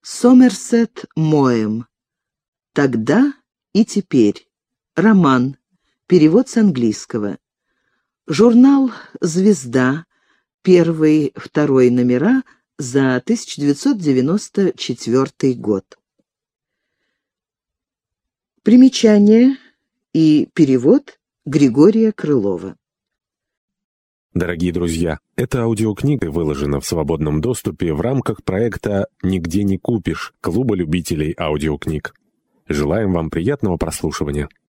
Сомерсет Моэм. «Тогда и теперь». Роман. Перевод с английского. Журнал «Звезда». Первый, второй номера за 1994 год. Примечание и перевод Григория Крылова. Дорогие друзья, эта аудиокнига выложена в свободном доступе в рамках проекта «Нигде не купишь» Клуба любителей аудиокниг. Желаем вам приятного прослушивания.